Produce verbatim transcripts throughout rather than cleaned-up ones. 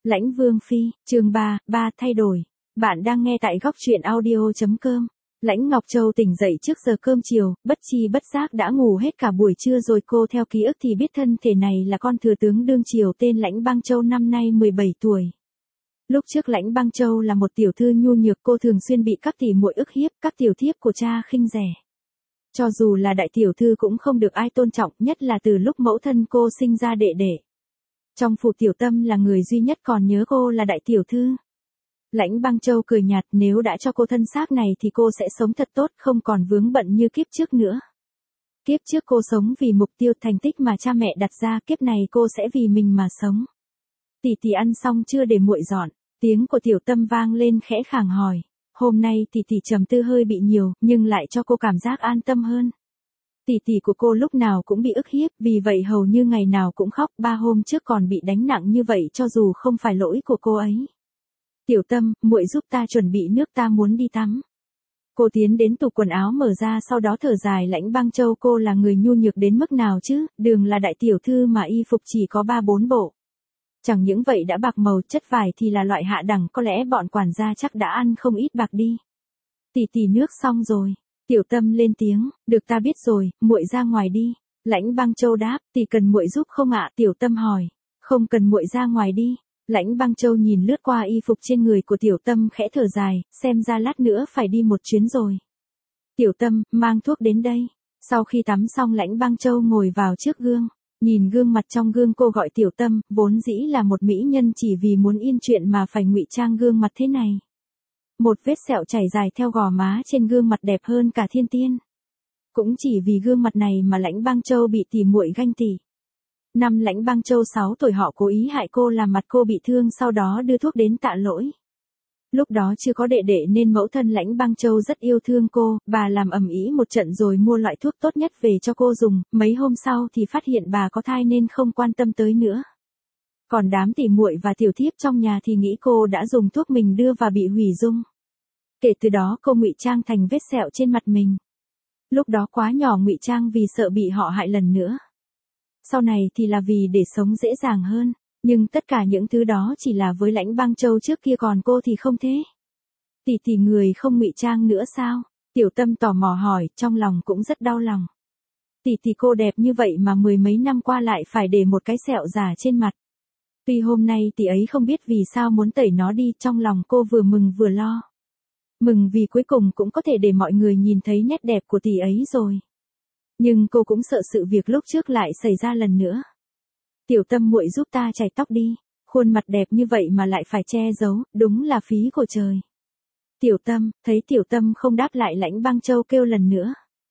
Lãnh Vương Phi, chương ba, ba thay đổi. Bạn đang nghe tại góc truyện audio.com. Lãnh Ngọc Châu tỉnh dậy trước giờ cơm chiều, bất chi bất giác đã ngủ hết cả buổi trưa rồi. Cô theo ký ức thì biết thân thể này là con thừa tướng đương triều tên Lãnh Băng Châu, năm nay mười bảy tuổi. Lúc trước Lãnh Băng Châu là một tiểu thư nhu nhược, cô thường xuyên bị các tỷ muội ức hiếp, các tiểu thiếp của cha khinh rẻ. Cho dù là đại tiểu thư cũng không được ai tôn trọng, nhất là từ lúc mẫu thân cô sinh ra đệ đệ. Trong phủ Tiểu Tâm là người duy nhất còn nhớ cô là đại tiểu thư. Lãnh Băng Châu cười nhạt, nếu đã cho cô thân xác này thì cô sẽ sống thật tốt, không còn vướng bận như kiếp trước nữa. Kiếp trước cô sống vì mục tiêu thành tích mà cha mẹ đặt ra, kiếp này cô sẽ vì mình mà sống. Tỷ tỷ ăn xong chưa để muội dọn? Tiếng của Tiểu Tâm vang lên khẽ khàng hỏi. Hôm nay tỷ tỷ trầm tư hơi bị nhiều, nhưng lại cho cô cảm giác an tâm hơn. Tỷ tỷ của cô lúc nào cũng bị ức hiếp, vì vậy hầu như ngày nào cũng khóc, ba hôm trước còn bị đánh nặng như vậy cho dù không phải lỗi của cô ấy. Tiểu Tâm, muội giúp ta chuẩn bị nước, ta muốn đi tắm. Cô tiến đến tủ quần áo mở ra, sau đó thở dài. Lãnh Băng Châu, cô là người nhu nhược đến mức nào chứ, đường là đại tiểu thư mà y phục chỉ có ba bốn bộ. Chẳng những vậy đã bạc màu, chất vải thì là loại hạ đẳng, có lẽ bọn quản gia chắc đã ăn không ít bạc đi. Tỷ tỷ nước xong rồi. Tiểu Tâm lên tiếng, được ta biết rồi, muội ra ngoài đi. Lãnh Băng Châu đáp, tỷ cần muội giúp không ạ? Tiểu Tâm hỏi, không cần, muội ra ngoài đi. Lãnh Băng Châu nhìn lướt qua y phục trên người của Tiểu Tâm khẽ thở dài, xem ra lát nữa phải đi một chuyến rồi. Tiểu Tâm, mang thuốc đến đây. Sau khi tắm xong Lãnh Băng Châu ngồi vào trước gương, nhìn gương mặt trong gương cô gọi Tiểu Tâm, vốn dĩ là một mỹ nhân chỉ vì muốn yên chuyện mà phải ngụy trang gương mặt thế này. Một vết sẹo chảy dài theo gò má trên gương mặt đẹp hơn cả thiên tiên. Cũng chỉ vì gương mặt này mà Lãnh Băng Châu bị tỷ muội ganh tị. Năm Lãnh Băng Châu sáu tuổi họ cố ý hại cô làm mặt cô bị thương, sau đó đưa thuốc đến tạ lỗi. Lúc đó chưa có đệ đệ nên mẫu thân Lãnh Băng Châu rất yêu thương cô, bà làm ầm ĩ một trận rồi mua loại thuốc tốt nhất về cho cô dùng, mấy hôm sau thì phát hiện bà có thai nên không quan tâm tới nữa. Còn đám tỷ muội và tiểu thiếp trong nhà thì nghĩ cô đã dùng thuốc mình đưa và bị hủy dung. Kể từ đó cô ngụy trang thành vết sẹo trên mặt mình. Lúc đó quá nhỏ ngụy trang vì sợ bị họ hại lần nữa. Sau này thì là vì để sống dễ dàng hơn, nhưng tất cả những thứ đó chỉ là với Lãnh Băng Châu trước kia, còn cô thì không thế. Tỷ tỷ người không ngụy trang nữa sao? Tiểu Tâm tò mò hỏi, trong lòng cũng rất đau lòng. Tỷ tỷ cô đẹp như vậy mà mười mấy năm qua lại phải để một cái sẹo giả trên mặt. Tuy hôm nay tỷ ấy không biết vì sao muốn tẩy nó đi, trong lòng cô vừa mừng vừa lo. Mừng vì cuối cùng cũng có thể để mọi người nhìn thấy nét đẹp của tỷ ấy rồi. Nhưng cô cũng sợ sự việc lúc trước lại xảy ra lần nữa. Tiểu Tâm, muội giúp ta chải tóc đi, khuôn mặt đẹp như vậy mà lại phải che giấu, đúng là phí của trời. Tiểu Tâm, thấy Tiểu Tâm không đáp lại Lãnh Băng Châu kêu lần nữa.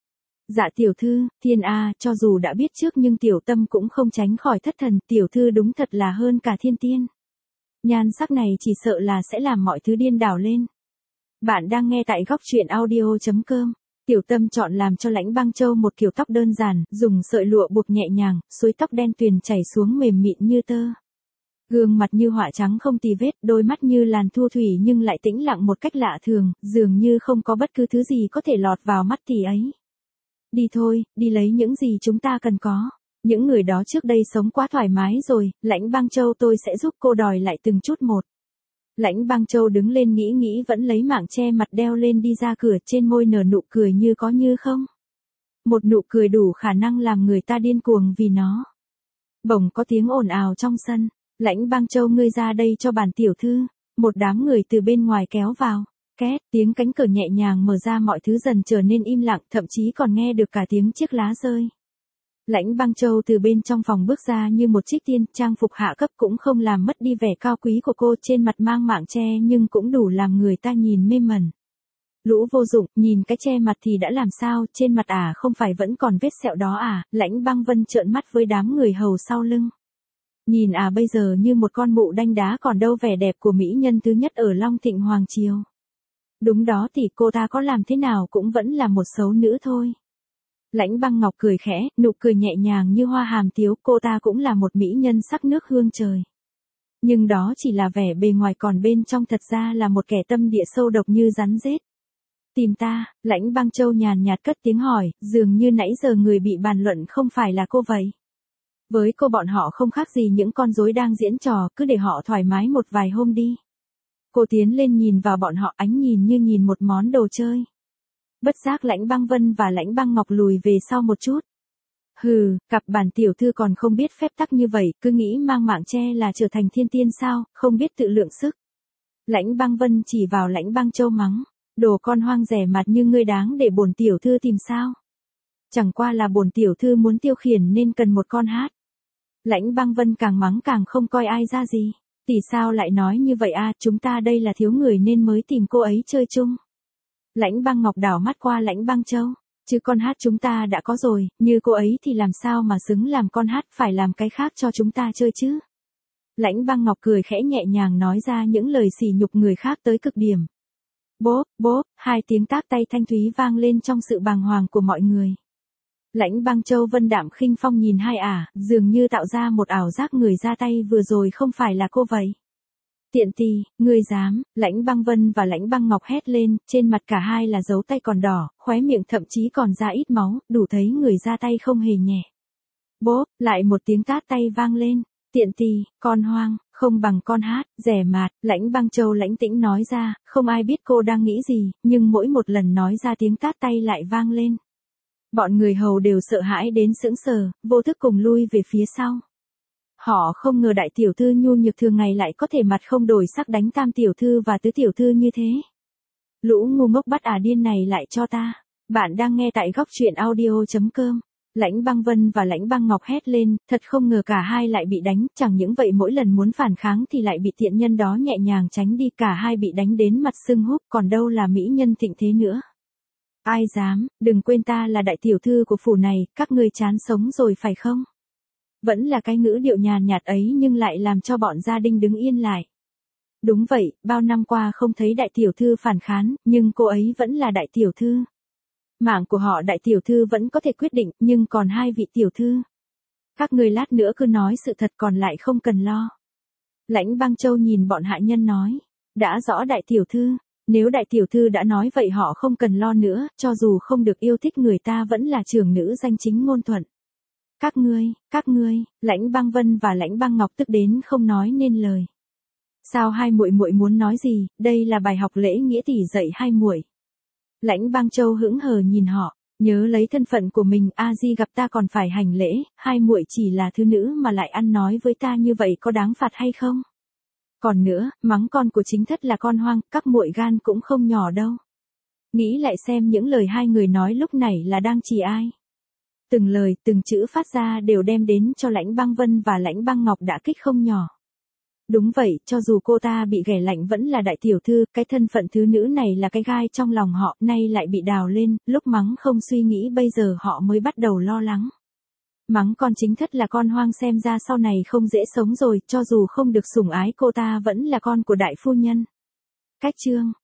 Dạ tiểu thư, thiên a, cho dù đã biết trước nhưng Tiểu Tâm cũng không tránh khỏi thất thần, tiểu thư đúng thật là hơn cả thiên tiên. Nhan sắc này chỉ sợ là sẽ làm mọi thứ điên đảo lên. Bạn đang nghe tại góc truyện audio.com. Tiểu Tâm chọn làm cho Lãnh Băng Châu một kiểu tóc đơn giản, dùng sợi lụa buộc nhẹ nhàng, suối tóc đen tuyền chảy xuống mềm mịn như tơ. Gương mặt như họa trắng không tì vết, đôi mắt như làn thu thủy nhưng lại tĩnh lặng một cách lạ thường, dường như không có bất cứ thứ gì có thể lọt vào mắt tỷ ấy. Đi thôi, đi lấy những gì chúng ta cần có. Những người đó trước đây sống quá thoải mái rồi, Lãnh Băng Châu, tôi sẽ giúp cô đòi lại từng chút một. Lãnh Băng Châu đứng lên nghĩ nghĩ vẫn lấy mạng che mặt đeo lên đi ra cửa, trên môi nở nụ cười như có như không. Một nụ cười đủ khả năng làm người ta điên cuồng vì nó. Bỗng có tiếng ồn ào trong sân. Lãnh Băng Châu, ngươi ra đây cho bản tiểu thư. Một đám người từ bên ngoài kéo vào. Két, tiếng cánh cửa nhẹ nhàng mở ra, mọi thứ dần trở nên im lặng, thậm chí còn nghe được cả tiếng chiếc lá rơi. Lãnh Băng Châu từ bên trong phòng bước ra như một trích tiên, trang phục hạ cấp cũng không làm mất đi vẻ cao quý của cô, trên mặt mang mạng che nhưng cũng đủ làm người ta nhìn mê mẩn. Lũ vô dụng, nhìn cái che mặt thì đã làm sao, trên mặt à không phải vẫn còn vết sẹo đó à? Lãnh Băng Vân trợn mắt với đám người hầu sau lưng. Nhìn à bây giờ như một con mụ đanh đá, còn đâu vẻ đẹp của mỹ nhân thứ nhất ở Long Thịnh Hoàng Triều. Đúng đó, thì cô ta có làm thế nào cũng vẫn là một xấu nữ thôi. Lãnh Băng Ngọc cười khẽ, nụ cười nhẹ nhàng như hoa hàm tiếu, cô ta cũng là một mỹ nhân sắc nước hương trời. Nhưng đó chỉ là vẻ bề ngoài, còn bên trong thật ra là một kẻ tâm địa sâu độc như rắn rết. Tìm ta? Lãnh Băng Châu nhàn nhạt cất tiếng hỏi, dường như nãy giờ người bị bàn luận không phải là cô vậy. Với cô bọn họ không khác gì những con rối đang diễn trò, cứ để họ thoải mái một vài hôm đi. Cô tiến lên nhìn vào bọn họ, ánh nhìn như nhìn một món đồ chơi. Bất giác Lãnh Băng Vân và Lãnh Băng Ngọc lùi về sau một chút. Hừ, cặp bản tiểu thư còn không biết phép tắc như vậy, cứ nghĩ mang mạng che là trở thành thiên tiên sao, không biết tự lượng sức. Lãnh Băng Vân chỉ vào Lãnh Băng Châu mắng, đồ con hoang rẻ mặt như ngươi đáng để bổn tiểu thư tìm sao? Chẳng qua là bổn tiểu thư muốn tiêu khiển nên cần một con hát. Lãnh Băng Vân càng mắng càng không coi ai ra gì. Tỷ sao lại nói như vậy a, chúng ta đây là thiếu người nên mới tìm cô ấy chơi chung. Lãnh Băng Ngọc đảo mắt qua Lãnh Băng Châu, chứ con hát chúng ta đã có rồi, như cô ấy thì làm sao mà xứng làm con hát, phải làm cái khác cho chúng ta chơi chứ. Lãnh Băng Ngọc cười khẽ nhẹ nhàng nói ra những lời sỉ nhục người khác tới cực điểm. Bốp, bốp, hai tiếng tác tay thanh thúy vang lên trong sự bàng hoàng của mọi người. Lãnh Băng Châu vân đạm khinh phong nhìn hai ả, dường như tạo ra một ảo giác người ra tay vừa rồi không phải là cô vậy. Tiện tì, ngươi dám, Lãnh Băng Vân và Lãnh Băng Ngọc hét lên, trên mặt cả hai là dấu tay còn đỏ, khóe miệng thậm chí còn ra ít máu, đủ thấy người ra tay không hề nhẹ. Bốp, lại một tiếng tát tay vang lên. Tiện tì, con hoang, không bằng con hát, rẻ mạt, Lãnh Băng Châu lãnh tĩnh nói ra, không ai biết cô đang nghĩ gì, nhưng mỗi một lần nói ra tiếng tát tay lại vang lên. Bọn người hầu đều sợ hãi đến sững sờ, vô thức cùng lui về phía sau. Họ không ngờ đại tiểu thư nhu nhược thường ngày lại có thể mặt không đổi sắc đánh tam tiểu thư và tứ tiểu thư như thế. Lũ ngu ngốc bắt ả điên này lại cho ta. Bạn đang nghe tại góc truyện audio chấm com. Lãnh Băng Vân và Lãnh Băng Ngọc hét lên, thật không ngờ cả hai lại bị đánh, chẳng những vậy mỗi lần muốn phản kháng thì lại bị tiện nhân đó nhẹ nhàng tránh đi, cả hai bị đánh đến mặt sưng húp, còn đâu là mỹ nhân thịnh thế nữa. Ai dám, đừng quên ta là đại tiểu thư của phủ này, các ngươi chán sống rồi phải không? Vẫn là cái ngữ điệu nhàn nhạt ấy nhưng lại làm cho bọn gia đình đứng yên lại. Đúng vậy, bao năm qua không thấy đại tiểu thư phản kháng, nhưng cô ấy vẫn là đại tiểu thư. Mạng của họ đại tiểu thư vẫn có thể quyết định, nhưng còn hai vị tiểu thư. Các người lát nữa cứ nói sự thật còn lại không cần lo. Lãnh Băng Châu nhìn bọn hạ nhân nói, đã rõ đại tiểu thư, nếu đại tiểu thư đã nói vậy họ không cần lo nữa, cho dù không được yêu thích người ta vẫn là trưởng nữ danh chính ngôn thuận. Các ngươi, các ngươi, Lãnh Băng Vân và Lãnh Băng Ngọc tức đến không nói nên lời. Sao hai muội muội muốn nói gì, đây là bài học lễ nghĩa tỷ dạy hai muội. Lãnh Băng Châu hững hờ nhìn họ, nhớ lấy thân phận của mình, a di gặp ta còn phải hành lễ, hai muội chỉ là thứ nữ mà lại ăn nói với ta như vậy có đáng phạt hay không? Còn nữa, mắng con của chính thất là con hoang, các muội gan cũng không nhỏ đâu. Nghĩ lại xem những lời hai người nói lúc này là đang chỉ ai. Từng lời, từng chữ phát ra đều đem đến cho Lãnh Băng Vân và Lãnh Băng Ngọc đả kích không nhỏ. Đúng vậy, cho dù cô ta bị ghẻ lạnh vẫn là đại tiểu thư, cái thân phận thứ nữ này là cái gai trong lòng họ, nay lại bị đào lên, lúc mắng không suy nghĩ bây giờ họ mới bắt đầu lo lắng. Mắng con chính thất là con hoang xem ra sau này không dễ sống rồi, cho dù không được sủng ái cô ta vẫn là con của đại phu nhân. Cách chương